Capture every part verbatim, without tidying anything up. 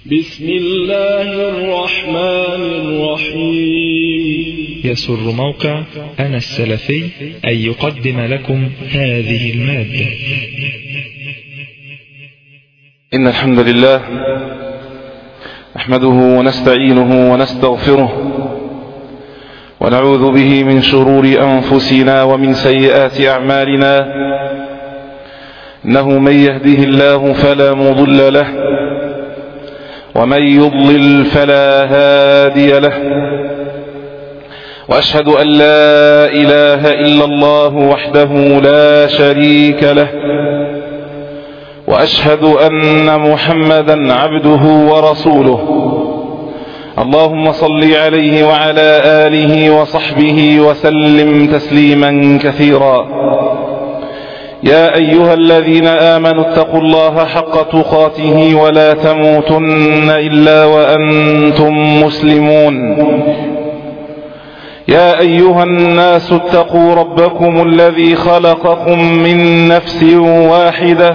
بسم الله الرحمن الرحيم. يسر موقع أنا السلفي أن يقدم لكم هذه المادة. إن الحمد لله نحمده ونستعينه ونستغفره ونعوذ به من شرور أنفسنا ومن سيئات أعمالنا. إنه من يهده الله فلا مضل له ومن يضلل فلا هادي له، وأشهد أن لا إله إلا الله وحده لا شريك له، وأشهد أن محمدا عبده ورسوله. اللهم صل عليه وعلى آله وصحبه وسلم تسليما كثيرا. يا أيها الذين آمنوا اتقوا الله حق تقاته ولا تموتن إلا وأنتم مسلمون. يا أيها الناس اتقوا ربكم الذي خلقكم من نفس واحدة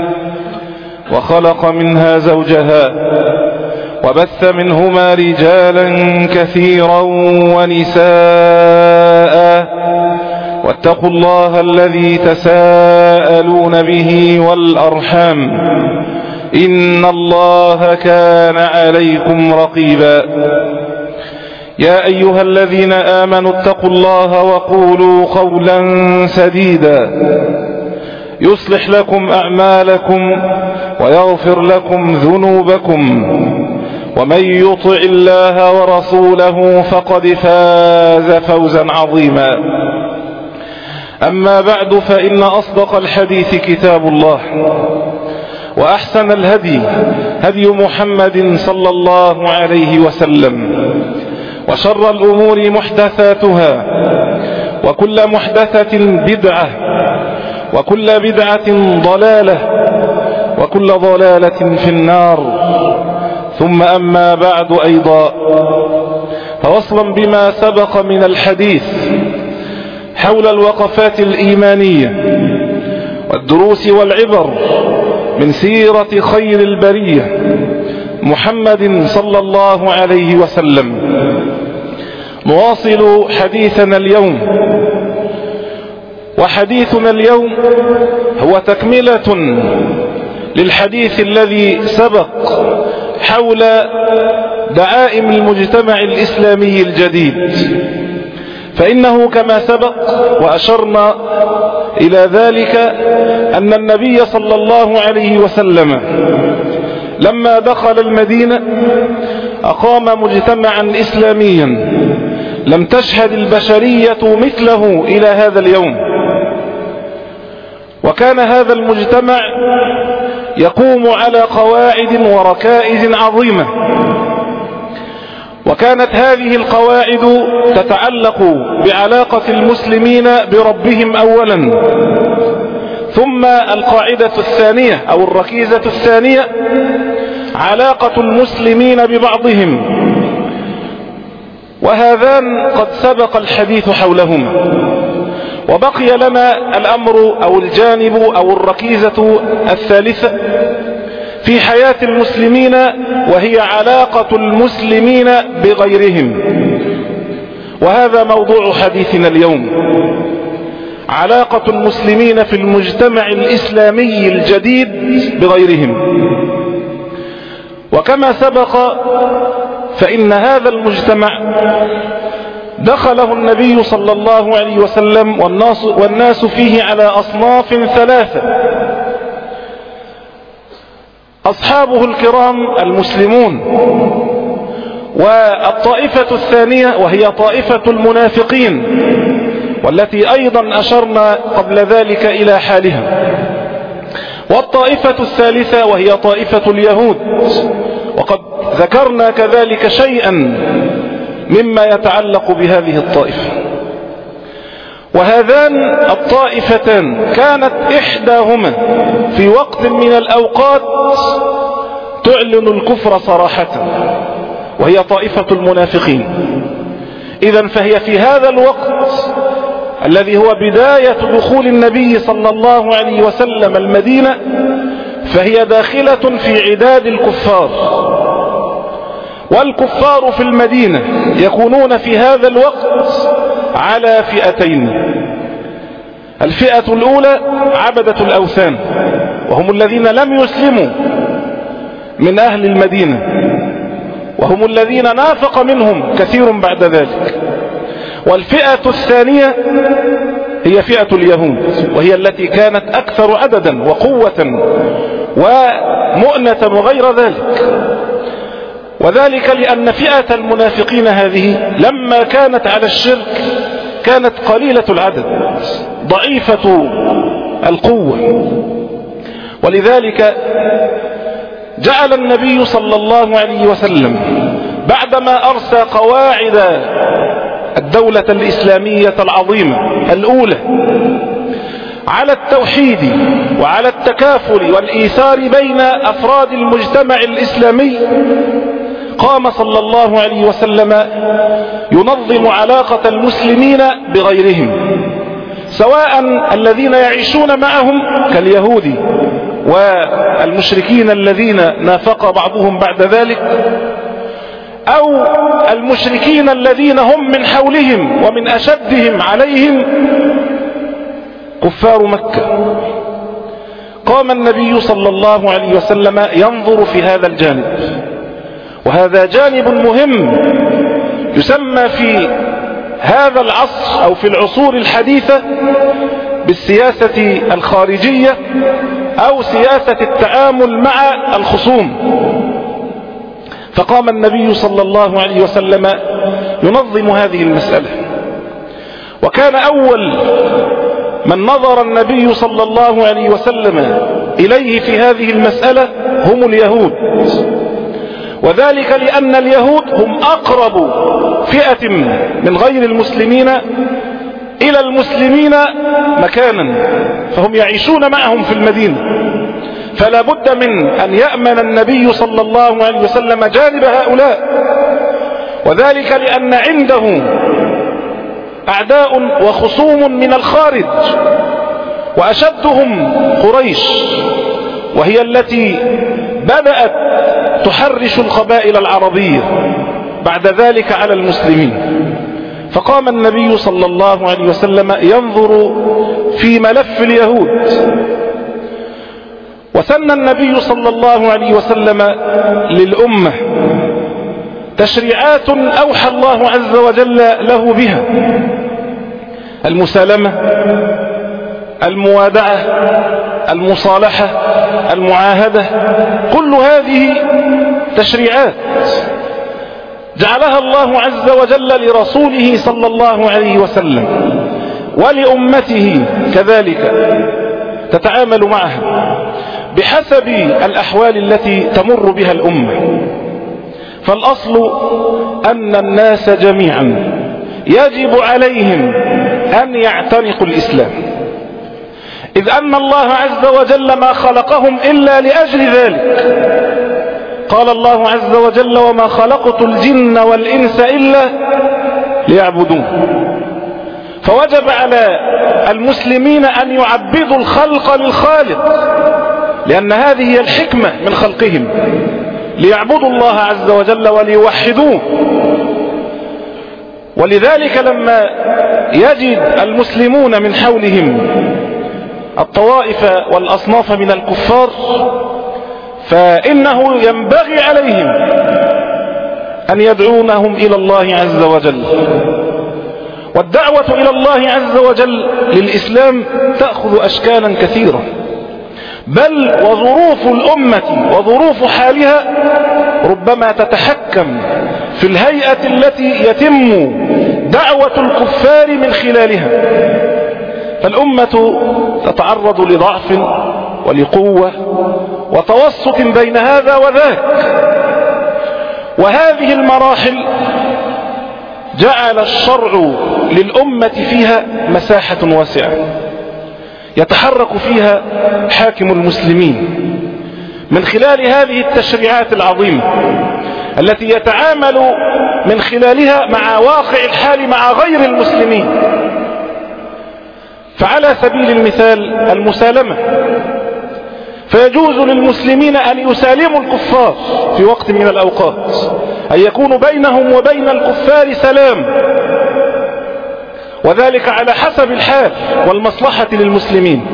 وخلق منها زوجها وبث منهما رجالا كثيرا ونساء، واتقوا الله الذي تساءلون به والأرحام إن الله كان عليكم رقيبا. يا أيها الذين آمنوا اتقوا الله وقولوا قولا سديدا يصلح لكم أعمالكم ويغفر لكم ذنوبكم، ومن يطع الله ورسوله فقد فاز فوزا عظيما. أما بعد، فإن أصدق الحديث كتاب الله، وأحسن الهدي هدي محمد صلى الله عليه وسلم، وشر الأمور محدثاتها، وكل محدثة بدعة، وكل بدعة ضلالة، وكل ضلالة في النار. ثم أما بعد أيضا، فوصلا بما سبق من الحديث حول الوقفات الإيمانية والدروس والعبر من سيرة خير البرية محمد صلى الله عليه وسلم، نواصل حديثنا اليوم. وحديثنا اليوم هو تكملة للحديث الذي سبق حول دعائم المجتمع الإسلامي الجديد. فإنه كما سبق وأشرنا إلى ذلك أن النبي صلى الله عليه وسلم لما دخل المدينة أقام مجتمعا إسلاميا لم تشهد البشرية مثله إلى هذا اليوم. وكان هذا المجتمع يقوم على قواعد وركائز عظيمة، وكانت هذه القواعد تتعلق بعلاقة المسلمين بربهم أولا، ثم القاعدة الثانية أو الركيزة الثانية علاقة المسلمين ببعضهم، وهذان قد سبق الحديث حولهما. وبقي لنا الأمر أو الجانب أو الركيزة الثالثة في حياة المسلمين، وهي علاقة المسلمين بغيرهم، وهذا موضوع حديثنا اليوم: علاقة المسلمين في المجتمع الإسلامي الجديد بغيرهم. وكما سبق، فإن هذا المجتمع دخله النبي صلى الله عليه وسلم والناس, والناس فيه على أصناف ثلاثة: أصحابه الكرام المسلمون، والطائفة الثانية وهي طائفة المنافقين، والتي أيضا أشرنا قبل ذلك إلى حالها، والطائفة الثالثة وهي طائفة اليهود، وقد ذكرنا كذلك شيئا مما يتعلق بهذه الطائفة. وهذان الطائفتان كانت إحداهما في وقت من الأوقات تعلن الكفر صراحة، وهي طائفة المنافقين. إذن فهي في هذا الوقت الذي هو بداية دخول النبي صلى الله عليه وسلم المدينة، فهي داخلة في عداد الكفار، والكفار في المدينة يكونون في هذا الوقت على فئتين. الفئة الأولى عبدة الأوثان، وهم الذين لم يسلموا من أهل المدينة، وهم الذين نافق منهم كثير بعد ذلك. والفئة الثانية هي فئة اليهود، وهي التي كانت أكثر عددا وقوة ومؤنة وغير ذلك. وذلك لأن فئة المنافقين هذه لما كانت على الشرك كانت قليلة العدد ضعيفة القوة، ولذلك جعل النبي صلى الله عليه وسلم بعدما أرسى قواعد الدولة الإسلامية العظيمة الأولى على التوحيد وعلى التكافل والإيثار بين أفراد المجتمع الإسلامي، قام صلى الله عليه وسلم ينظم علاقة المسلمين بغيرهم، سواء الذين يعيشون معهم كاليهود والمشركين الذين نافق بعضهم بعد ذلك، أو المشركين الذين هم من حولهم ومن أشدهم عليهم كفار مكة. قام النبي صلى الله عليه وسلم ينظر في هذا الجانب، وهذا جانب مهم يسمى في هذا العصر أو في العصور الحديثة بالسياسة الخارجية أو سياسة التعامل مع الخصوم. فقام النبي صلى الله عليه وسلم ينظم هذه المسألة، وكان أول من نظر النبي صلى الله عليه وسلم إليه في هذه المسألة هم اليهود، وذلك لأن اليهود هم أقرب فئة من غير المسلمين إلى المسلمين مكانا، فهم يعيشون معهم في المدينة، فلا بد من أن يأمن النبي صلى الله عليه وسلم جانب هؤلاء، وذلك لأن عنده أعداء وخصوم من الخارج، وأشدهم قريش، وهي التي بدأت تحرش القبائل العربية بعد ذلك على المسلمين. فقام النبي صلى الله عليه وسلم ينظر في ملف اليهود، وسن النبي صلى الله عليه وسلم للأمة تشريعات أوحى الله عز وجل له بها: المسالمة، الموادعة، المصالحة، المعاهدة، كل هذه تشريعات جعلها الله عز وجل لرسوله صلى الله عليه وسلم ولأمته كذلك تتعامل معها بحسب الأحوال التي تمر بها الأمة. فالأصل أن الناس جميعا يجب عليهم أن يعتنقوا الإسلام، إذ أن الله عز وجل ما خلقهم إلا لأجل ذلك. قال الله عز وجل: وما خلقت الجن والإنس إلا ليعبدون. فوجب على المسلمين أن يعبدوا الخلق للخالق، لأن هذه هي الحكمة من خلقهم، ليعبدوا الله عز وجل وليوحدوه. ولذلك لما يجد المسلمون من حولهم الطوائف والأصناف من الكفار، فإنه ينبغي عليهم أن يدعونهم إلى الله عز وجل. والدعوة إلى الله عز وجل للإسلام تأخذ أشكالا كثيرة، بل وظروف الأمة وظروف حالها ربما تتحكم في الهيئة التي يتم دعوة الكفار من خلالها. فالأمة تتعرض لضعف ولقوة وتوسط بين هذا وذاك، وهذه المراحل جعل الشرع للأمة فيها مساحة واسعة يتحرك فيها حاكم المسلمين من خلال هذه التشريعات العظيمة التي يتعامل من خلالها مع واقع الحال مع غير المسلمين. فعلى سبيل المثال المسالمة، فيجوز للمسلمين أن يسالموا الكفار في وقت من الأوقات، أن يكون بينهم وبين الكفار سلام، وذلك على حسب الحال والمصلحة للمسلمين.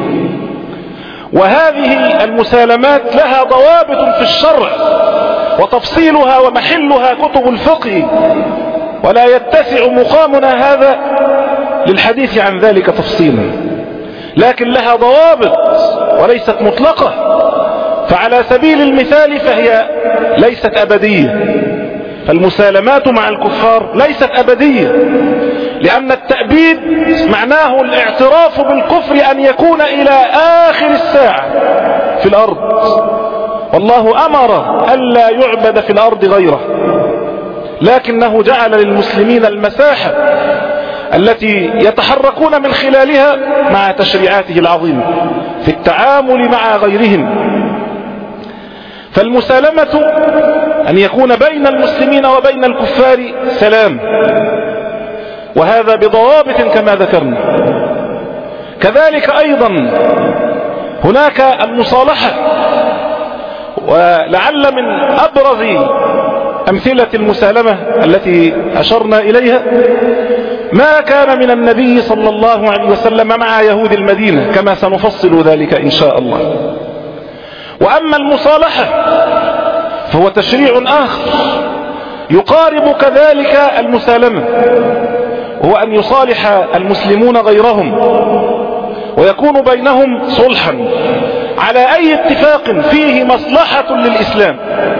وهذه المسالمات لها ضوابط في الشرع وتفصيلها ومحلها كتب الفقه، ولا يتسع مقامنا هذا للحديث عن ذلك تفصيلا، لكن لها ضوابط وليست مطلقة. فعلى سبيل المثال فهي ليست أبدية، فالمسالمات مع الكفار ليست أبدية، لأن التأبيد معناه الاعتراف بالكفر أن يكون إلى آخر الساعة في الأرض، والله أمر ألا يعبد في الأرض غيره، لكنه جعل للمسلمين المساحة التي يتحركون من خلالها مع تشريعاته العظيمة في التعامل مع غيرهم. فالمسالمة أن يكون بين المسلمين وبين الكفار سلام، وهذا بضوابط كما ذكرنا. كذلك أيضا هناك المصالحة، ولعل من أبرز أمثلة المسالمة التي أشرنا إليها ما كان من النبي صلى الله عليه وسلم مع يهود المدينة، كما سنفصل ذلك إن شاء الله. وأما المصالحة فهو تشريع آخر يقارب كذلك المسالمة، هو أن يصالح المسلمون غيرهم ويكون بينهم صلحا على أي اتفاق فيه مصلحة للإسلام،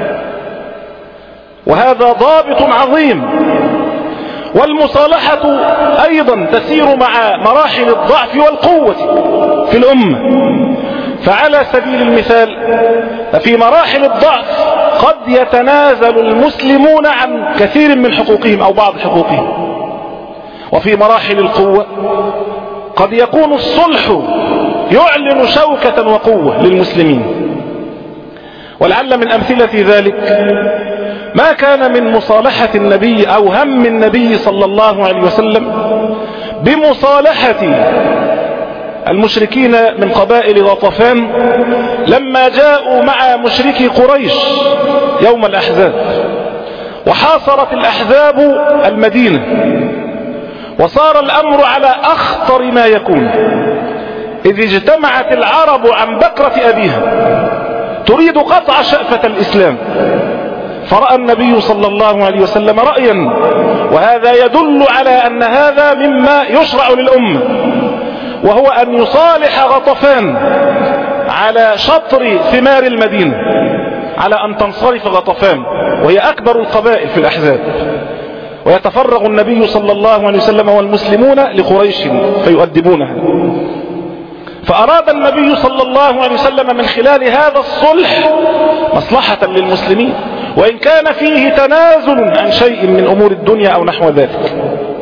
وهذا ضابط عظيم. والمصالحة أيضا تسير مع مراحل الضعف والقوة في الأمة. فعلى سبيل المثال في مراحل الضعف قد يتنازل المسلمون عن كثير من حقوقهم أو بعض حقوقهم، وفي مراحل القوة قد يكون الصلح يعلن شوكة وقوة للمسلمين. ولعل من أمثلة ذلك ما كان من مصالحة النبي أو هم النبي صلى الله عليه وسلم بمصالحة المشركين من قبائل غطفان لما جاءوا مع مشركي قريش يوم الأحزاب، وحاصرت الأحزاب المدينة، وصار الأمر على أخطر ما يكون، إذ اجتمعت العرب عن بكرة أبيها تريد قطع شأفة الإسلام، فرأى النبي صلى الله عليه وسلم رأيا، وهذا يدل على أن هذا مما يشرع للأمة، وهو أن يصالح غطفان على شطر ثمار المدينة، على أن تنصرف غطفان وهي أكبر القبائل في الأحزاب، ويتفرغ النبي صلى الله عليه وسلم والمسلمون لقريش فيؤدبونها. فأراد النبي صلى الله عليه وسلم من خلال هذا الصلح مصلحة للمسلمين، وإن كان فيه تنازل عن شيء من أمور الدنيا أو نحو ذلك.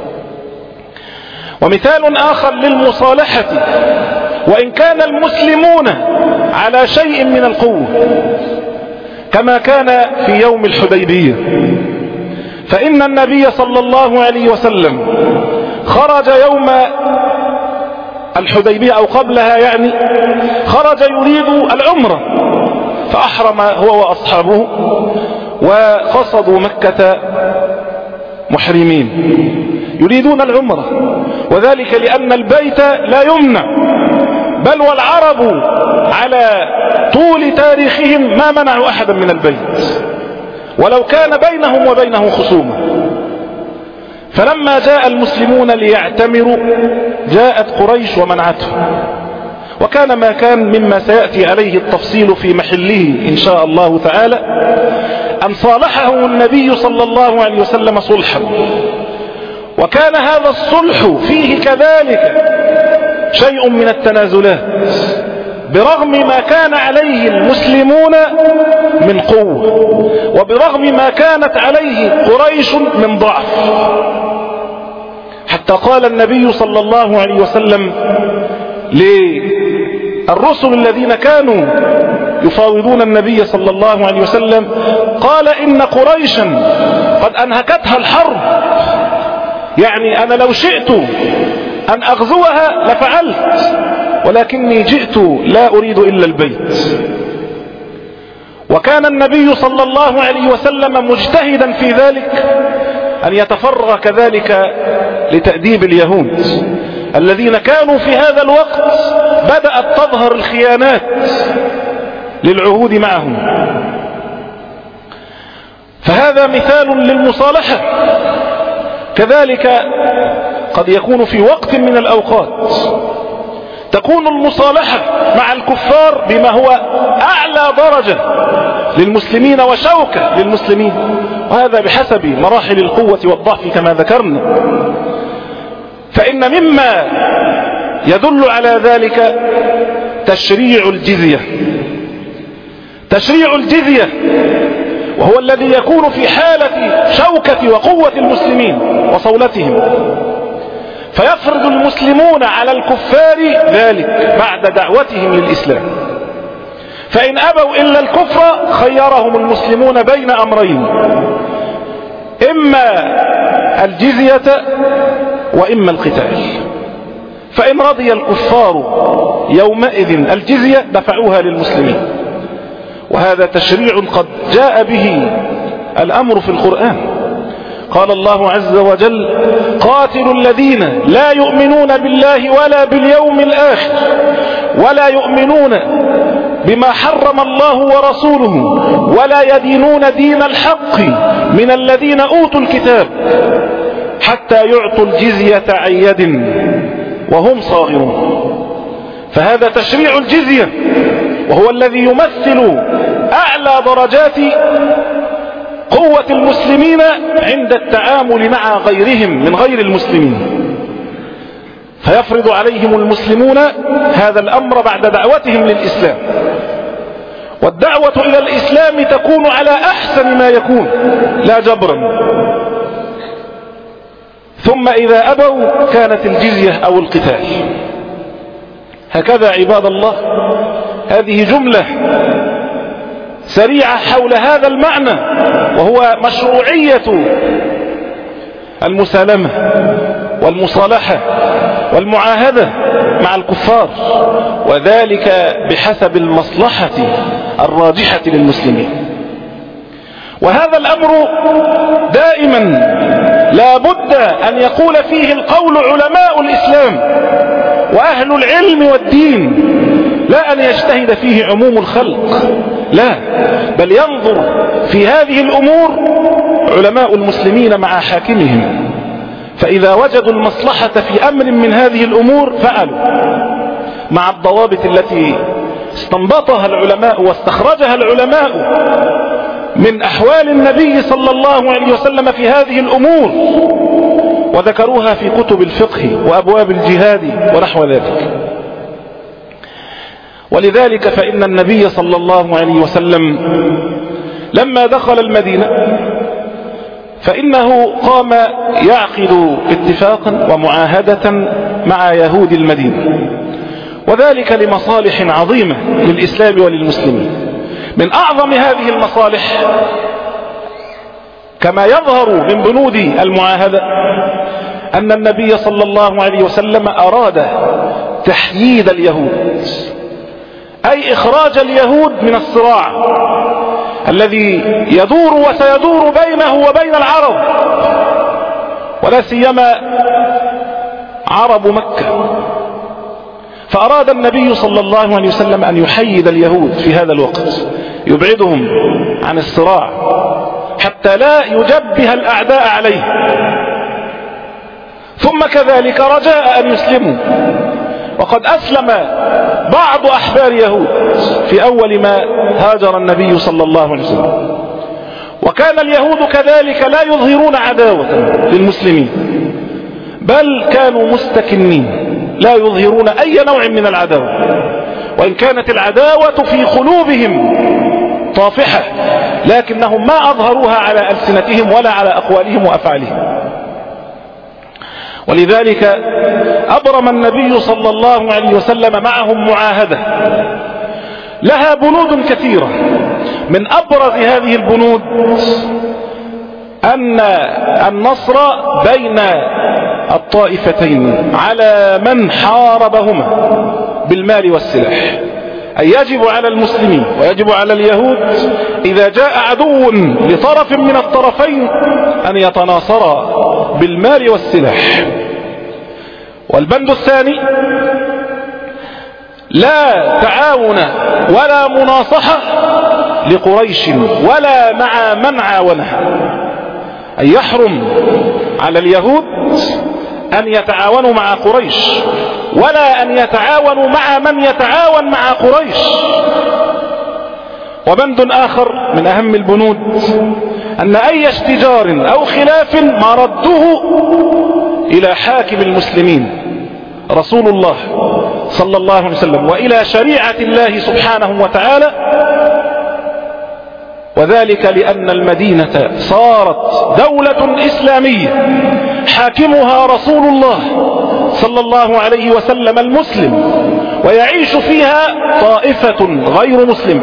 ومثال آخر للمصالحة، وإن كان المسلمون على شيء من القوة كما كان في يوم الحديبية، فإن النبي صلى الله عليه وسلم خرج يوم الحديبية أو قبلها، يعني خرج يريد العمرة، فأحرم هو وأصحابه وقصدوا مكة محرمين يريدون العمرة، وذلك لأن البيت لا يمنع، بل والعرب على طول تاريخهم ما منعوا أحدا من البيت ولو كان بينهم وبينه خصومة. فلما جاء المسلمون ليعتمروا جاءت قريش ومنعتهم، وكان ما كان مما سيأتي عليه التفصيل في محله إن شاء الله تعالى، أن صالحهم النبي صلى الله عليه وسلم صلحا، وكان هذا الصلح فيه كذلك شيء من التنازلات برغم ما كان عليه المسلمون من قوة، وبرغم ما كانت عليه قريش من ضعف، حتى قال النبي صلى الله عليه وسلم للرسل الذين كانوا يفاوضون النبي صلى الله عليه وسلم، قال إن قريشا قد أنهكتها الحرب، يعني أنا لو شئت أن أغزوها لفعلت، ولكني جئت لا أريد إلا البيت. وكان النبي صلى الله عليه وسلم مجتهدا في ذلك أن يتفرغ كذلك لتأديب اليهود الذين كانوا في هذا الوقت بدأت تظهر الخيانات للعهود معهم. فهذا مثال للمصالحة. كذلك قد يكون في وقت من الأوقات تكون المصالحة مع الكفار بما هو أعلى درجة للمسلمين وشوكة للمسلمين، وهذا بحسب مراحل القوة والضعف كما ذكرنا. فإن مما يدل على ذلك تشريع الجزية. تشريع الجزية وهو الذي يكون في حالة شوكة وقوة المسلمين وصولتهم، فيفرض المسلمون على الكفار ذلك بعد دعوتهم للإسلام، فإن أبوا إلا الكفر خيرهم المسلمون بين أمرين: إما الجزية وإما القتال. فإن رضي الكفار يومئذ الجزية دفعوها للمسلمين، وهذا تشريع قد جاء به الأمر في القرآن. قال الله عز وجل: قاتلوا الذين لا يؤمنون بالله ولا باليوم الآخر ولا يؤمنون بما حرم الله ورسوله ولا يدينون دين الحق من الذين أوتوا الكتاب حتى يعطوا الجزية عن يد وهم صاغرون. فهذا تشريع الجزية، وهو الذي يمثل أعلى درجات قوة المسلمين عند التعامل مع غيرهم من غير المسلمين، فيفرض عليهم المسلمون هذا الأمر بعد دعوتهم للإسلام. والدعوة إلى الإسلام تكون على أحسن ما يكون لا جبرا، ثم إذا أبوا كانت الجزية أو القتال. هكذا عباد الله، هذه جملة سريعة حول هذا المعنى، وهو مشروعية المسالمة والمصالحة والمعاهدة مع الكفار، وذلك بحسب المصلحة الراجحة للمسلمين. وهذا الأمر دائما لا بد أن يقول فيه القول علماء الإسلام وأهل العلم والدين، لا أن يجتهد فيه عموم الخلق، لا، بل ينظر في هذه الأمور علماء المسلمين مع حاكمهم، فإذا وجدوا المصلحة في أمر من هذه الأمور فعلوا مع الضوابط التي استنبطها العلماء واستخرجها العلماء من أحوال النبي صلى الله عليه وسلم في هذه الأمور، وذكروها في كتب الفقه وأبواب الجهاد ونحو ذلك. ولذلك فإن النبي صلى الله عليه وسلم لما دخل المدينة فإنه قام يعقد اتفاقا ومعاهدة مع يهود المدينة، وذلك لمصالح عظيمة للإسلام وللمسلمين. من أعظم هذه المصالح كما يظهر من بنود المعاهدة أن النبي صلى الله عليه وسلم أراد تحييد اليهود، أي إخراج اليهود من الصراع الذي يدور وسيدور بينه وبين العرب، ولا سيما عرب مكة. فأراد النبي صلى الله عليه وسلم أن يحيد اليهود في هذا الوقت، يبعدهم عن الصراع حتى لا يجبه الأعداء عليه. ثم كذلك رجاء أن يسلموا، وقد أسلم بعض أحبار يهود في أول ما هاجر النبي صلى الله عليه وسلم، وكان اليهود كذلك لا يظهرون عداوة للمسلمين، بل كانوا مستكنين لا يظهرون أي نوع من العداوة، وإن كانت العداوة في قلوبهم طافحة لكنهم ما أظهروها على ألسنتهم ولا على أقوالهم وأفعالهم. ولذلك أبرم النبي صلى الله عليه وسلم معهم معاهدة لها بنود كثيرة. من أبرز هذه البنود أن النصر بين الطائفتين على من حاربهما بالمال والسلاح، أي يجب على المسلمين ويجب على اليهود إذا جاء عدو لطرف من الطرفين أن يتناصرا بالمال والسلاح. والبند الثاني: لا تعاون ولا مناصحة لقريش ولا مع من عاونها، أي يحرم على اليهود أن يتعاونوا مع قريش ولا أن يتعاونوا مع من يتعاون مع قريش. وبند آخر من أهم البنود أن أي اشتجار أو خلاف مرده إلى حاكم المسلمين رسول الله صلى الله عليه وسلم وإلى شريعة الله سبحانه وتعالى، وذلك لأن المدينة صارت دولة إسلامية حاكمها رسول الله صلى الله عليه وسلم المسلم، ويعيش فيها طائفة غير مسلمة.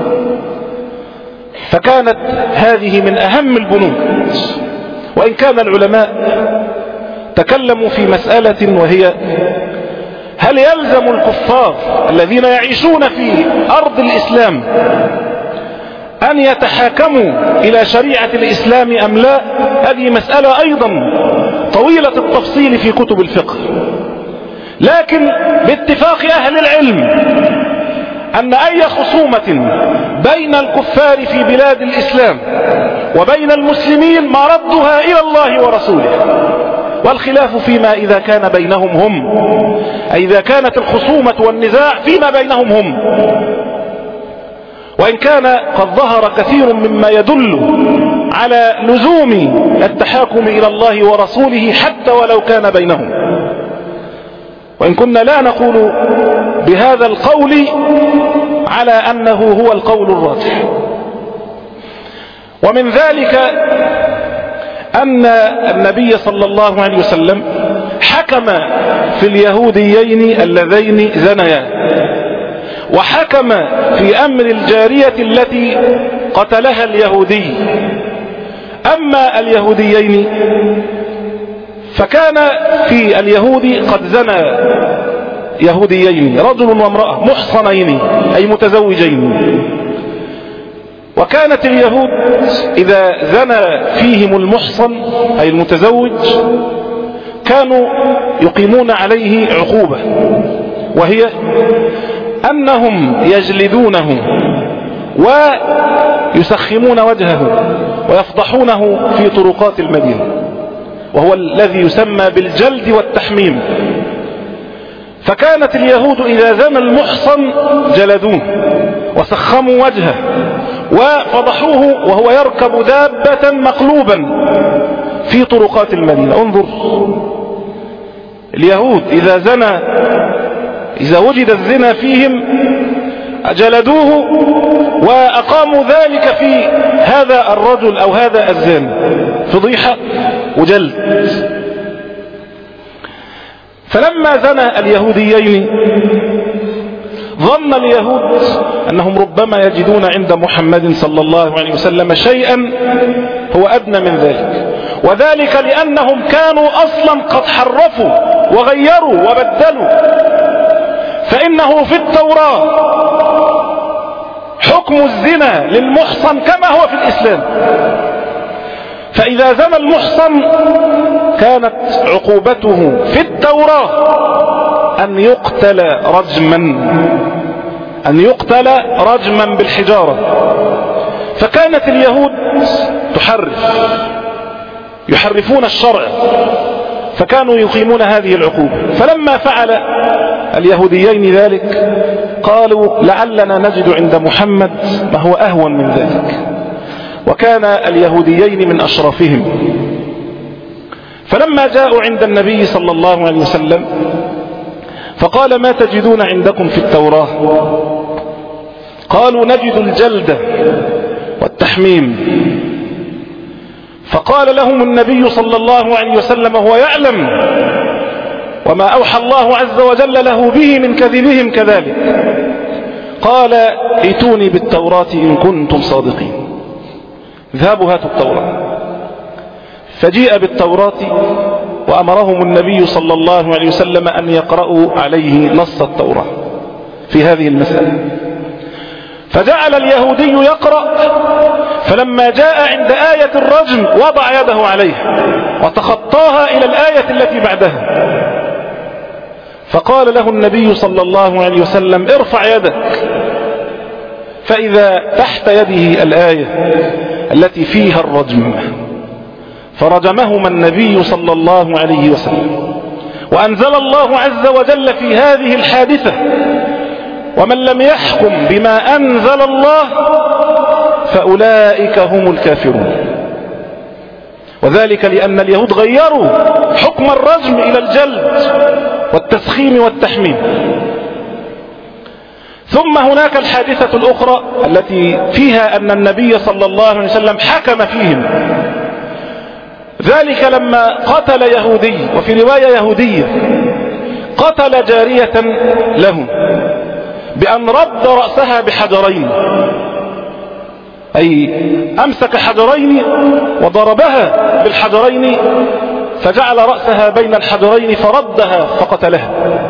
فكانت هذه من أهم البنود. وإن كان العلماء تكلموا في مسألة، وهي: هل يلزم الكفار الذين يعيشون في أرض الإسلام أن يتحاكموا إلى شريعة الإسلام أم لا؟ هذه مسألة أيضا طويلة التفصيل في كتب الفقه، لكن باتفاق أهل العلم أن أي خصومة بين الكفار في بلاد الإسلام وبين المسلمين مردها إلى الله ورسوله، والخلاف فيما إذا كان بينهم هم، أي إذا كانت الخصومة والنزاع فيما بينهم هم. وإن كان قد ظهر كثير مما يدل على لزوم التحاكم إلى الله ورسوله حتى ولو كان بينهم، وإن كنا لا نقول بهذا القول على أنه هو القول الراجح. ومن ذلك أن النبي صلى الله عليه وسلم حكم في اليهوديين اللذين زنيا، وحكم في أمر الجارية التي قتلها اليهودي. أما اليهوديين فكان في اليهود قد زنى يهوديين، رجل وامرأة محصنين أي متزوجين. وكانت اليهود إذا زنى فيهم المحصن أي المتزوج كانوا يقيمون عليه عقوبة، وهي أنهم يجلدونه ويسخمون وجهه ويفضحونه في طرقات المدينة، وهو الذي يسمى بالجلد والتحميم. فكانت اليهود إذا زنى المحصن جلدوه وسخموا وجهه وفضحوه وهو يركب دابة مقلوبا في طرقات المدينة. انظر، اليهود إذا زنى إذا وجد الزنا فيهم جلدوه وأقاموا ذلك في هذا الرجل أو هذا الزاني، فضيحة وجلد. فلما زنى اليهوديين ظن اليهود أنهم ربما يجدون عند محمد صلى الله عليه وسلم شيئا هو أدنى من ذلك، وذلك لأنهم كانوا أصلا قد حرفوا وغيروا وبدلوا. فإنه في التوراة حكم الزنا للمحصن كما هو في الإسلام، فإذا زنى المحصن كانت عقوبته في التوراة أن يقتل رجما أن يقتل رجما بالحجارة. فكانت اليهود تحرف يحرفون الشرع، فكانوا يقيمون هذه العقوبة. فلما فعل اليهوديين ذلك قالوا لعلنا نجد عند محمد ما هو أهون من ذلك، وكان اليهوديين من أشرفهم. فلما جاءوا عند النبي صلى الله عليه وسلم فقال ما تجدون عندكم في التوراة؟ قالوا نجد الجلد والتحميم. فقال لهم النبي صلى الله عليه وسلم وهو يعلم وما أوحى الله عز وجل له به من كذبهم كذلك، قال ائتوني بالتوراة إن كنتم صادقين، اذهبوا هاتوا التوراة. فجيء بالتوراة وأمرهم النبي صلى الله عليه وسلم أن يقرأوا عليه نص التوراة في هذه المسألة. فجعل اليهودي يقرأ، فلما جاء عند آية الرجم وضع يده عليها وتخطاها إلى الآية التي بعدها، فقال له النبي صلى الله عليه وسلم ارفع يدك، فإذا تحت يده الآية التي فيها الرجم، فرجمهما النبي صلى الله عليه وسلم. وأنزل الله عز وجل في هذه الحادثة ومن لم يحكم بما أنزل الله فأولئك هم الكافرون. وذلك لأن اليهود غيروا حكم الرجم إلى الجلد والتسخيم والتحميم. ثم هناك الحادثة الأخرى التي فيها أن النبي صلى الله عليه وسلم حكم فيهم، ذلك لما قتل يهودي، وفي رواية يهودية قتل جارية له بأن رد رأسها بحجرين، أي أمسك حجرين وضربها بالحجرين فجعل رأسها بين الحجرين فردها فقتلها.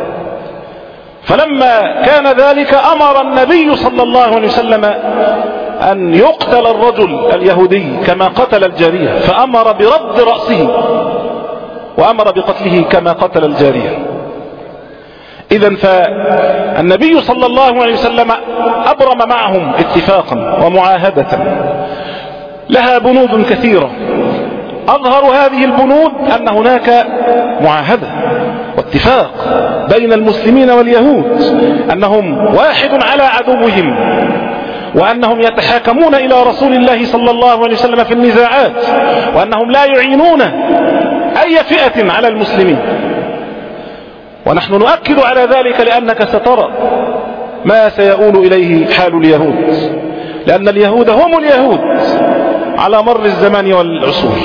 فلما كان ذلك أمر النبي صلى الله عليه وسلم أن يقتل الرجل اليهودي كما قتل الجارية، فأمر برد رأسه وأمر بقتله كما قتل الجارية. إذن فالنبي صلى الله عليه وسلم أبرم معهم اتفاقا ومعاهدة لها بنود كثيرة. أظهر هذه البنود أن هناك معاهدة واتفاق بين المسلمين واليهود أنهم واحد على عدوهم، وأنهم يتحاكمون إلى رسول الله صلى الله عليه وسلم في النزاعات، وأنهم لا يعينون أي فئة على المسلمين. ونحن نؤكد على ذلك لأنك سترى ما سيؤول إليه حال اليهود، لأن اليهود هم اليهود على مر الزمان والعصور،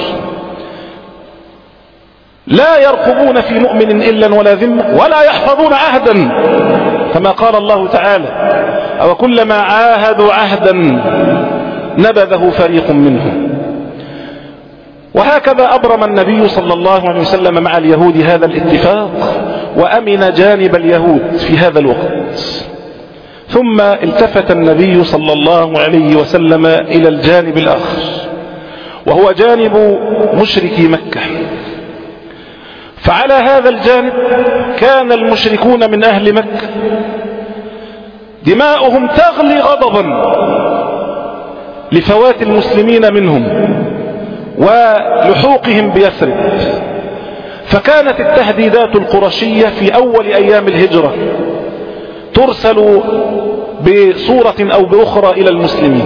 لا يرقبون في مؤمن إلا ولا ذمة ولا يحفظون عهدا، كما قال الله تعالى أو كلما عاهدوا عهدا نبذه فريق منهم. وهكذا أبرم النبي صلى الله عليه وسلم مع اليهود هذا الاتفاق، وأمن جانب اليهود في هذا الوقت. ثم التفت النبي صلى الله عليه وسلم إلى الجانب الآخر، وهو جانب مشركي مكة. فعلى هذا الجانب كان المشركون من أهل مكة دماؤهم تغلي غضبا لفوات المسلمين منهم ولحوقهم بيثرب. فكانت التهديدات القرشية في أول أيام الهجرة ترسل بصورة أو بأخرى إلى المسلمين،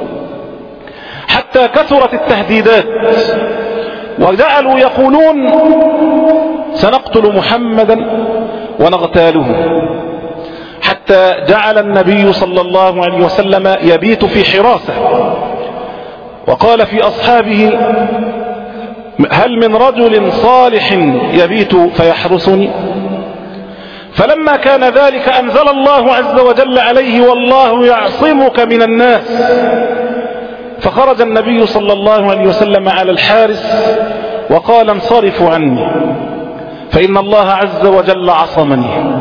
حتى كثرت التهديدات وجعلوا يقولون سنقتل محمدا ونغتاله، حتى جعل النبي صلى الله عليه وسلم يبيت في حراسة، وقال في أصحابه هل من رجل صالح يبيت فيحرسني؟ فلما كان ذلك أنزل الله عز وجل عليه والله يعصمك من الناس، فخرج النبي صلى الله عليه وسلم على الحارس وقال انصرفوا عني فإن الله عز وجل عصمني.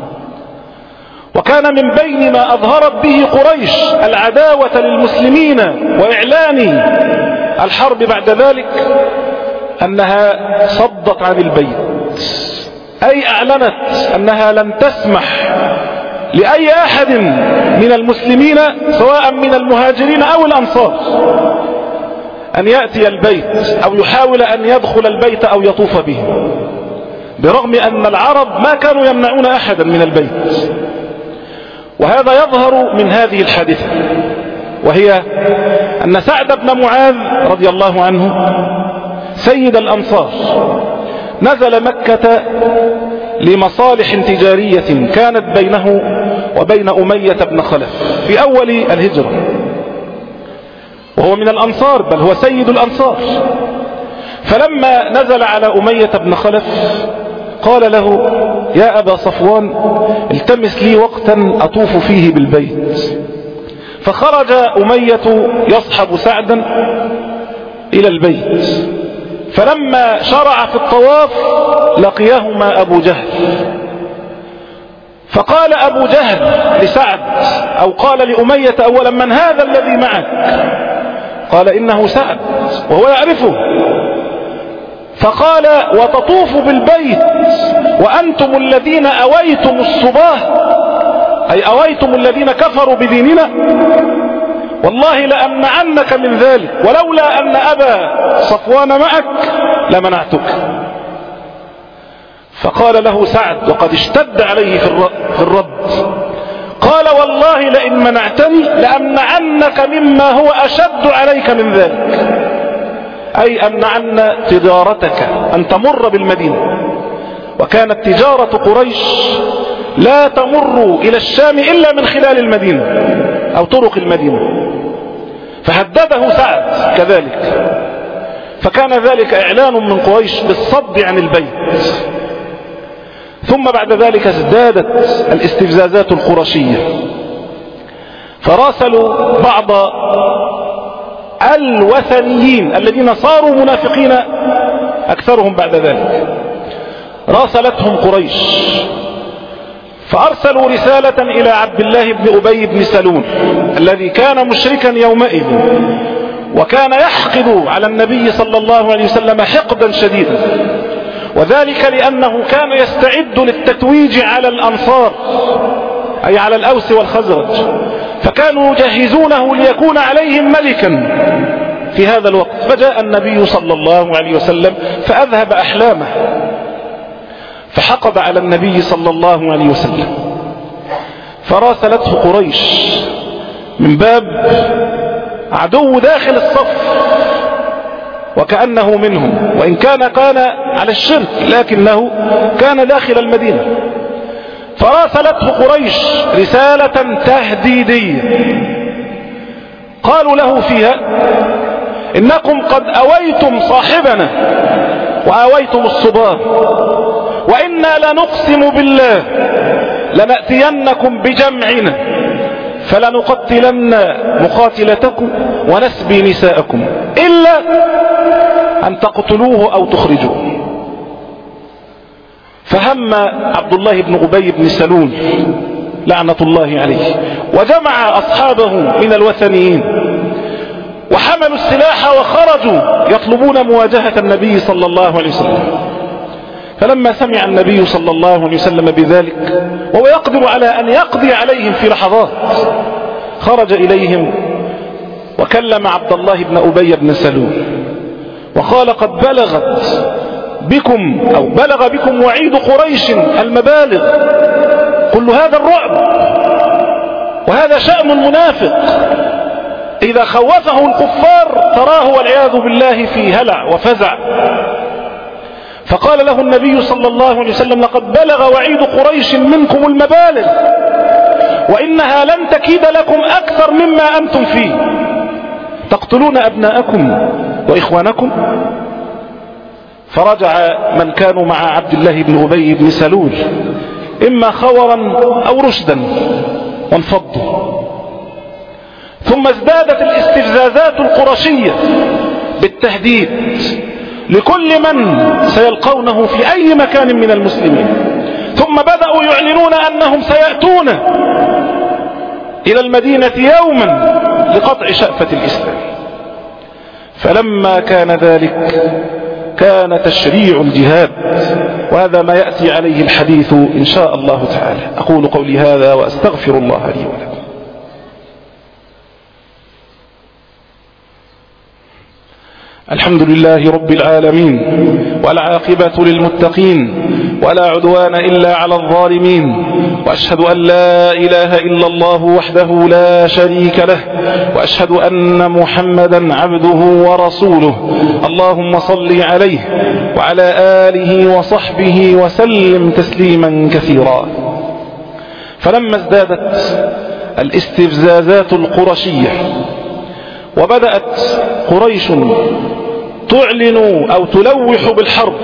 وكان من بين ما أظهرت به قريش العداوة للمسلمين وإعلان الحرب بعد ذلك أنها صدت عن البيت، أي أعلنت أنها لن تسمح لأي أحد من المسلمين سواء من المهاجرين أو الأنصار أن يأتي البيت أو يحاول أن يدخل البيت أو يطوف به، برغم أن العرب ما كانوا يمنعون أحدا من البيت. وهذا يظهر من هذه الحادثة، وهي أن سعد بن معاذ رضي الله عنه سيد الأنصار نزل مكة لمصالح تجارية كانت بينه وبين أمية بن خلف في أول الهجرة، وهو من الأنصار بل هو سيد الأنصار. فلما نزل على أمية بن خلف قال له يا أبا صفوان التمس لي وقتا أطوف فيه بالبيت. فخرج أمية يصحب سعدا إلى البيت، فلما شرع في الطواف لقيهما أبو جهل، فقال أبو جهل لسعد أو قال لأمية أولا: من هذا الذي معك؟ قال: إنه سعد، وهو يعرفه. فقال: وتطوف بالبيت وأنتم الذين أويتم الصباه، أي أويتم الذين كفروا بديننا؟ والله لأمنعنك من ذلك، ولولا أن أبا صفوان معك لمنعتك. فقال له سعد وقد اشتد عليه في الرد، قال: والله لئن منعتني لأمنعنك مما هو أشد عليك من ذلك، أي أمنعن تجارتك أن تمر بالمدينة. وكانت تجارة قريش لا تمر إلى الشام إلا من خلال المدينة أو طرق المدينة، فهدده سعد كذلك. فكان ذلك إعلان من قريش بالصد عن البيت. ثم بعد ذلك ازدادت الاستفزازات القرشية، فراسلوا بعض الوثنيين الذين صاروا منافقين أكثرهم بعد ذلك، راسلتهم قريش فأرسلوا رسالة إلى عبد الله بن أبي بن سلول الذي كان مشركا يومئذ، وكان يحقد على النبي صلى الله عليه وسلم حقدا شديدا، وذلك لأنه كان يستعد للتتويج على الأنصار أي على الأوس والخزرج، فكانوا يجهزونه ليكون عليهم ملكا في هذا الوقت. فجاء النبي صلى الله عليه وسلم فأذهب أحلامه، فحقد على النبي صلى الله عليه وسلم، فراسلته قريش من باب عدو داخل الصف وكأنه منهم، وإن كان كان على الشرك لكنه كان داخل المدينة. فراسلته قريش رسالة تهديدية قالوا له فيها: إنكم قد أويتم صاحبنا وأويتم الصباه، وإنا لنقسم بالله لنأتينكم بجمعنا فلنقتلن مقاتلتكم ونسبي نساءكم إلا أن تقتلوه أو تخرجوه. فهم عبد الله بن أبي بن سلول لعنة الله عليه وجمع أصحابه من الوثنيين وحملوا السلاح وخرجوا يطلبون مواجهة النبي صلى الله عليه وسلم. فلما سمع النبي صلى الله عليه وسلم بذلك وهو يقدر على أن يقضي عليهم في لحظات، خرج إليهم وكلم عبد الله بن أبي بن سلول وقال: قد بلغت بكم أو بلغ بكم وعيد قريش المبالغ، كل هذا الرعب، وهذا شأن المنافق إذا خوفه الكفار تراه والعياذ بالله في هلع وفزع. فقال له النبي صلى الله عليه وسلم: لقد بلغ وعيد قريش منكم المبالغ، وإنها لن تكيد لكم أكثر مما أنتم فيه، تقتلون أبناءكم وإخوانكم. فرجع من كانوا مع عبد الله بن أبي بن سلول إما خورا أو رشدا وانفضوا. ثم ازدادت الاستفزازات القرشية بالتهديد لكل من سيلقونه في أي مكان من المسلمين. ثم بدأوا يعلنون أنهم سيأتون إلى المدينة يوما لقطع شأفة الإسلام. فلما كان ذلك كان تشريع الجهاد، وهذا ما يأتي عليه الحديث إن شاء الله تعالى. أقول قولي هذا وأستغفر الله لي ولكم. الحمد لله رب العالمين، والعاقبة للمتقين، ولا عدوان إلا على الظالمين، وأشهد أن لا إله إلا الله وحده لا شريك له، وأشهد أن محمدا عبده ورسوله. اللهم صل عليه وعلى آله وصحبه وسلم تسليما كثيرا. فلما ازدادت الاستفزازات القرشية وبدأت قريش تعلن أو تلوح بالحرب،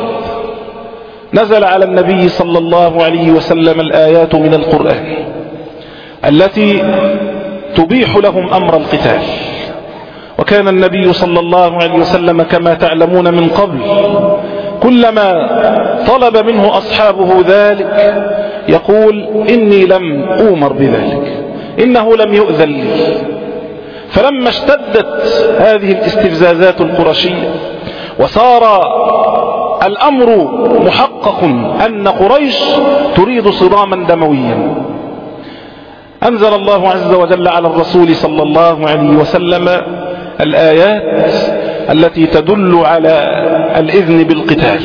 نزل على النبي صلى الله عليه وسلم الآيات من القرآن التي تبيح لهم أمر القتال. وكان النبي صلى الله عليه وسلم كما تعلمون من قبل كلما طلب منه أصحابه ذلك يقول إني لم أؤمر بذلك، إنه لم يؤذن لي. فلما اشتدت هذه الاستفزازات القرشية وصار الأمر محقق أن قريش تريد صداما دمويا، أنزل الله عز وجل على الرسول صلى الله عليه وسلم الآيات التي تدل على الإذن بالقتال.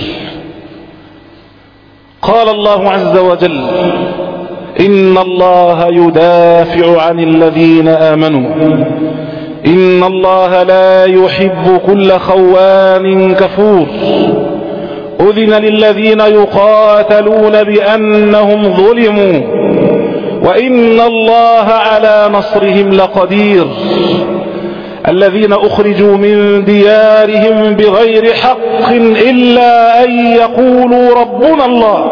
قال الله عز وجل: إن الله يدافع عن الذين آمنوا إن الله لا يحب كل خوان كفور أذن للذين يقاتلون بأنهم ظلموا وإن الله على نصرهم لقدير الذين أخرجوا من ديارهم بغير حق إلا أن يقولوا ربنا الله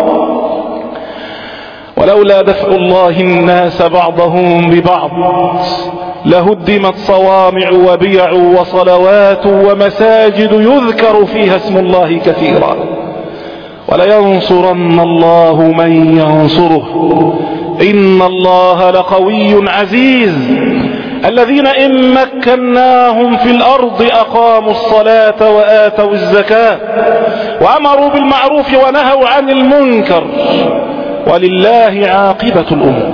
ولولا دفع الله الناس بعضهم ببعض لهدمت صوامع وبيع وصلوات ومساجد يذكر فيها اسم الله كثيرا ولينصرن الله من ينصره إن الله لقوي عزيز الذين إن مكناهم في الأرض أقاموا الصلاة وآتوا الزكاة وأمروا بالمعروف ونهوا عن المنكر ولله عاقبة الأمور.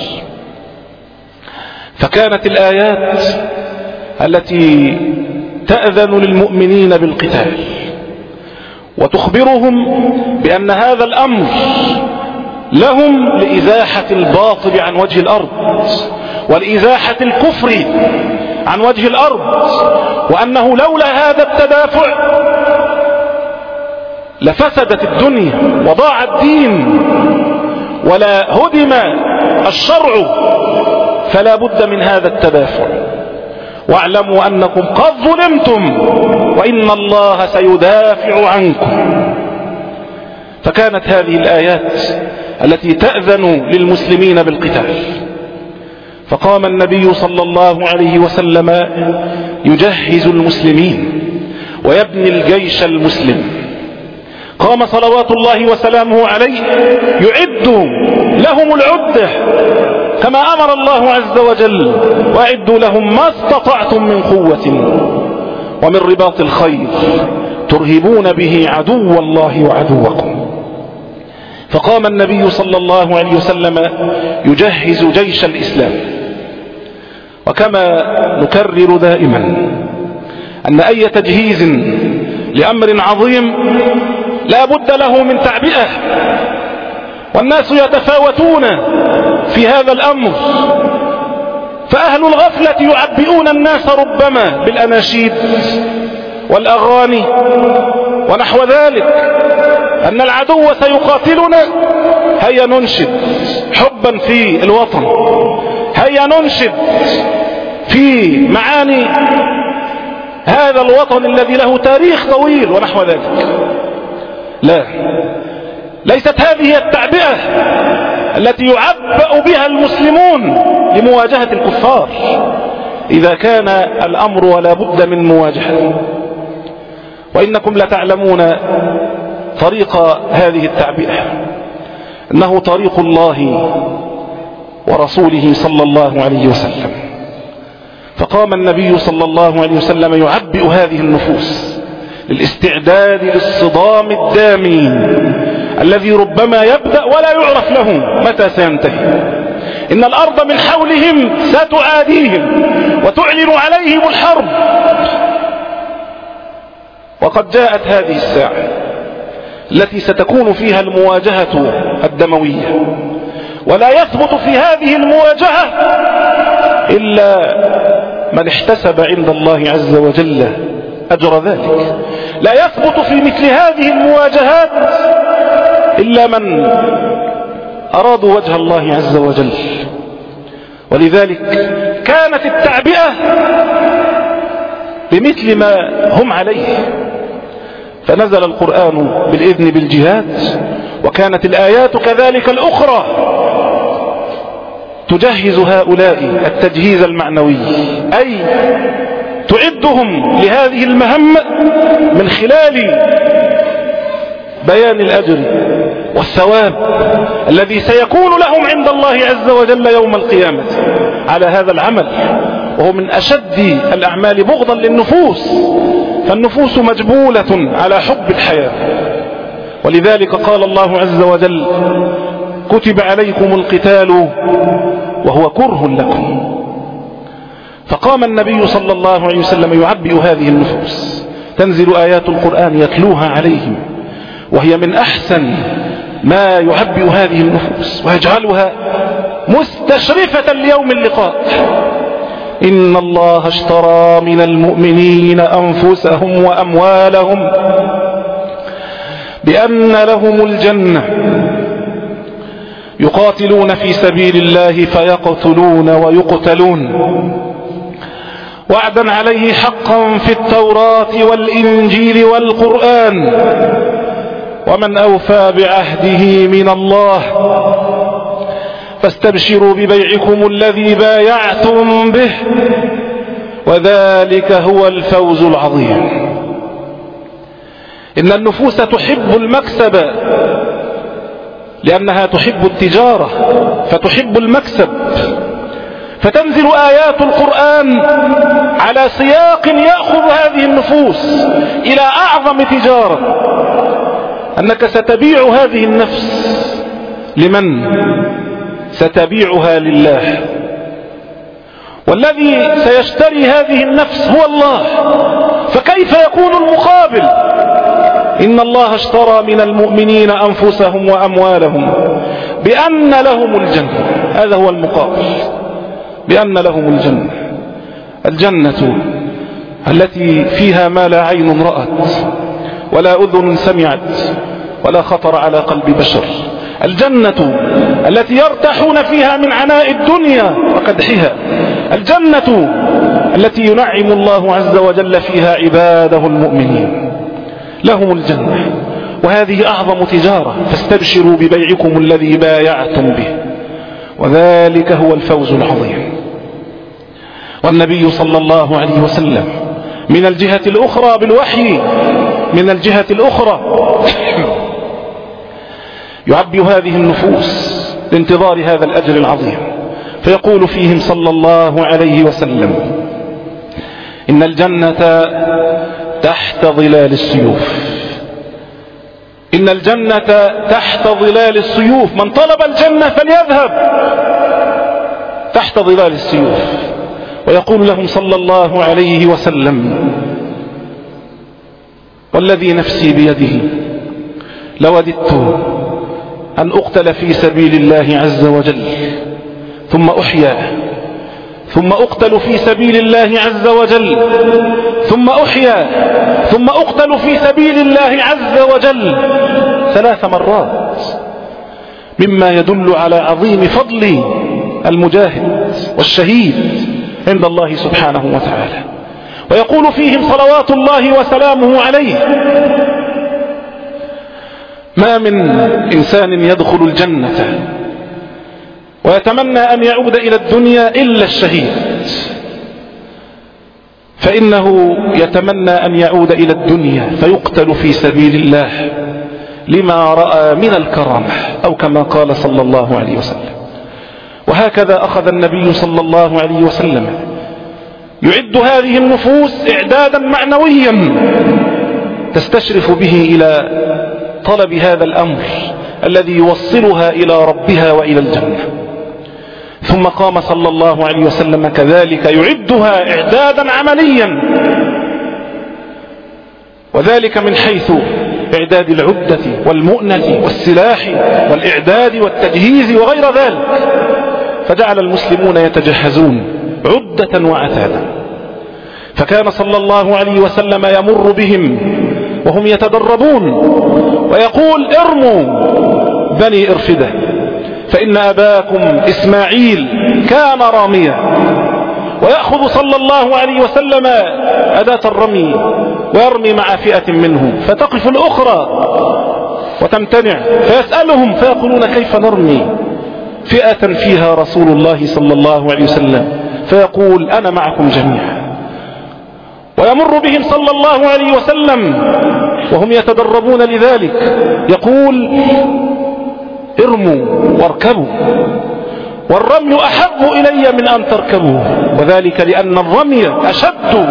فكانت الآيات التي تأذن للمؤمنين بالقتال وتخبرهم بأن هذا الأمر لهم لإزاحة الباطل عن وجه الأرض ولإزاحة الكفر عن وجه الأرض، وأنه لولا هذا التدافع لفسدت الدنيا وضاع الدين ولا هدم الشرع، فلا بد من هذا التدافع. واعلموا أنكم قد ظلمتم وإن الله سيدافع عنكم. فكانت هذه الآيات التي تأذن للمسلمين بالقتال. فقام النبي صلى الله عليه وسلم يجهز المسلمين ويبني الجيش المسلم. قام صلوات الله وسلامه عليه يعد لهم العدة كما أمر الله عز وجل: وأعدوا لهم ما استطعتم من قوة ومن رباط الخيل ترهبون به عدو الله وعدوكم. فقام النبي صلى الله عليه وسلم يجهز جيش الإسلام. وكما نكرر دائما أن أي تجهيز لأمر عظيم لا بد له من تعبئة، والناس يتفاوتون في هذا الأمر، فأهل الغفلة يعبئون الناس ربما بالأناشيد والأغاني ونحو ذلك، أن العدو سيقاتلنا، هيا ننشد حبا في الوطن، هيا ننشد في معاني هذا الوطن الذي له تاريخ طويل ونحو ذلك. لا، ليست هذه التعبئة التي يعبأ بها المسلمون لمواجهة الكفار إذا كان الأمر ولا بد من مواجهة. وإنكم لتعلمون طريق هذه التعبئة، إنه طريق الله ورسوله صلى الله عليه وسلم. فقام النبي صلى الله عليه وسلم يعبئ هذه النفوس للاستعداد للصدام الدامي الذي ربما يبدأ ولا يعرف له متى سينتهي. إن الأرض من حولهم ستعاديهم وتعلن عليهم الحرب. وقد جاءت هذه الساعة التي ستكون فيها المواجهة الدموية، ولا يثبت في هذه المواجهة إلا من احتسب عند الله عز وجل أجر ذلك. لا يثبت في مثل هذه المواجهات إلا من أرادوا وجه الله عز وجل. ولذلك كانت التعبئة بمثل ما هم عليه، فنزل القرآن بالإذن بالجهاد، وكانت الآيات كذلك الأخرى تجهز هؤلاء التجهيز المعنوي، أي تعدهم لهذه المهمة من خلال بيان الأجر والثواب الذي سيكون لهم عند الله عز وجل يوم القيامة على هذا العمل، وهو من أشد الأعمال بغضا للنفوس، فالنفوس مجبولة على حب الحياة. ولذلك قال الله عز وجل: كتب عليكم القتال وهو كره لكم. فقام النبي صلى الله عليه وسلم يعبئ هذه النفوس، تنزل آيات القرآن يتلوها عليهم، وهي من أحسن ما يعبئ هذه النفوس ويجعلها مستشرفة ليوم اللقاء. إن الله اشترى من المؤمنين أنفسهم وأموالهم بأن لهم الجنة يقاتلون في سبيل الله فيقتلون ويقتلون وعدا عليه حقا في التوراة والإنجيل والقرآن، ومن أوفى بعهده من الله، فاستبشروا ببيعكم الذي بايعتم به، وذلك هو الفوز العظيم. إن النفوس تحب المكسب لأنها تحب التجارة، فتحب المكسب، فتنزل آيات القرآن على سياق يأخذ هذه النفوس إلى أعظم تجارة، أنك ستبيع هذه النفس لمن؟ ستبيعها لله، والذي سيشتري هذه النفس هو الله، فكيف يكون المقابل؟ إن الله اشترى من المؤمنين أنفسهم وأموالهم بأن لهم الجنة، هذا هو المقابل، بأن لهم الجنة. الجنة التي فيها ما لا عين رأت ولا أذن سمعت ولا خطر على قلب بشر، الجنة التي يرتاحون فيها من عناء الدنيا وقدحها، الجنة التي ينعم الله عز وجل فيها عباده المؤمنين، لهم الجنة، وهذه أعظم تجارة. فاستبشروا ببيعكم الذي بايعتم به، وذلك هو الفوز العظيم. والنبي صلى الله عليه وسلم من الجهة الأخرى بالوحي، من الجهة الأخرى يعبي هذه النفوس لانتظار هذا الأجر العظيم، فيقول فيهم صلى الله عليه وسلم: إن الجنة تحت ظلال السيوف، إن الجنة تحت ظلال السيوف، من طلب الجنة فليذهب تحت ظلال السيوف. ويقول لهم صلى الله عليه وسلم: والذي نفسي بيده لوددت أن أقتل في سبيل الله عز وجل ثم أحيا، ثم أقتل في سبيل الله عز وجل ثم أحيا، ثم أقتل في سبيل الله عز وجل ثلاث مرات، مما يدل على عظيم فضل المجاهد والشهيد عند الله سبحانه وتعالى. ويقول فيهم صلوات الله وسلامه عليه: ما من إنسان يدخل الجنة ويتمنى أن يعود إلى الدنيا إلا الشهيد، فإنه يتمنى أن يعود إلى الدنيا فيقتل في سبيل الله لما رأى من الكرامة، أو كما قال صلى الله عليه وسلم. وهكذا أخذ النبي صلى الله عليه وسلم يعد هذه النفوس إعدادا معنويا تستشرف به إلى طلب هذا الأمر الذي يوصلها إلى ربها وإلى الجنة. ثم قام صلى الله عليه وسلم كذلك يعدها إعدادا عمليا، وذلك من حيث إعداد العدة والمؤنة والسلاح والإعداد والتجهيز وغير ذلك، فجعل المسلمون يتجهزون عدة وعتادا. فكان صلى الله عليه وسلم يمر بهم وهم يتدربون ويقول: ارموا بني إرفدة، فإن أباكم إسماعيل كان راميا. ويأخذ صلى الله عليه وسلم أداة الرمي ويرمي مع فئة منهم، فتقف الأخرى وتمتنع، فيسألهم فيقولون: كيف نرمي فئة فيها رسول الله صلى الله عليه وسلم؟ فيقول: أنا معكم جميعا. ويمر بهم صلى الله عليه وسلم وهم يتدربون لذلك يقول ارموا واركبوا، والرمي أحب إلي من أن تركبوا، وذلك لأن الرمي أشد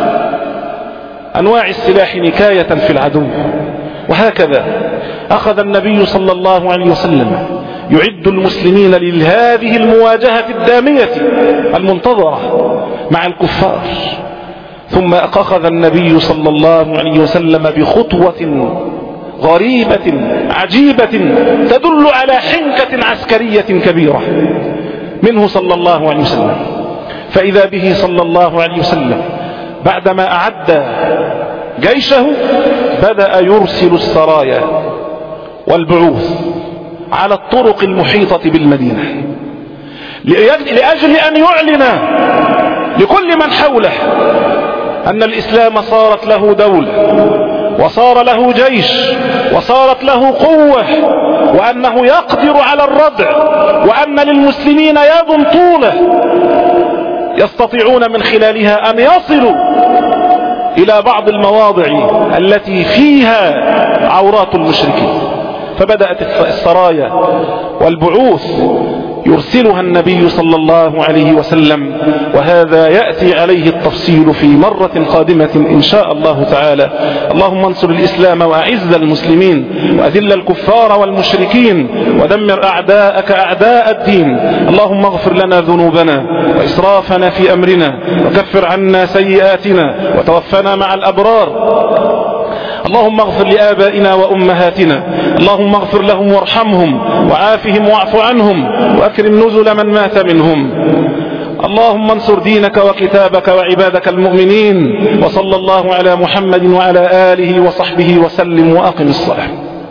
أنواع السلاح نكاية في العدو. وهكذا أخذ النبي صلى الله عليه وسلم يعد المسلمين لهذه المواجهة الدامية المنتظرة مع الكفار. ثم أخذ النبي صلى الله عليه وسلم بخطوة غريبة عجيبة تدل على حنكة عسكرية كبيرة منه صلى الله عليه وسلم. فإذا به صلى الله عليه وسلم بعدما أعد جيشه بدأ يرسل السرايا والبعوث على الطرق المحيطة بالمدينة لأجل أن يعلن لكل من حوله أن الإسلام صارت له دولة وصار له جيش وصارت له قوة، وأنه يقدر على الردع، وأن للمسلمين يد طولة يستطيعون من خلالها أن يصلوا إلى بعض المواضع التي فيها عورات المشركين. فبدأت السرايا والبعوث يرسلها النبي صلى الله عليه وسلم، وهذا يأتي عليه التفصيل في مرة قادمة إن شاء الله تعالى. اللهم انصر الإسلام وأعز المسلمين، وأذل الكفار والمشركين، ودمر أعداءك أعداء الدين. اللهم اغفر لنا ذنوبنا وإسرافنا في أمرنا، وكفر عنا سيئاتنا، وتوفنا مع الأبرار. اللهم اغفر لآبائنا وأمهاتنا، اللهم اغفر لهم وارحمهم وعافهم واعف عنهم وأكرم نزل من مات منهم. اللهم انصر دينك وكتابك وعبادك المؤمنين. وصلى الله على محمد وعلى آله وصحبه وسلم، وأقم الصلاة.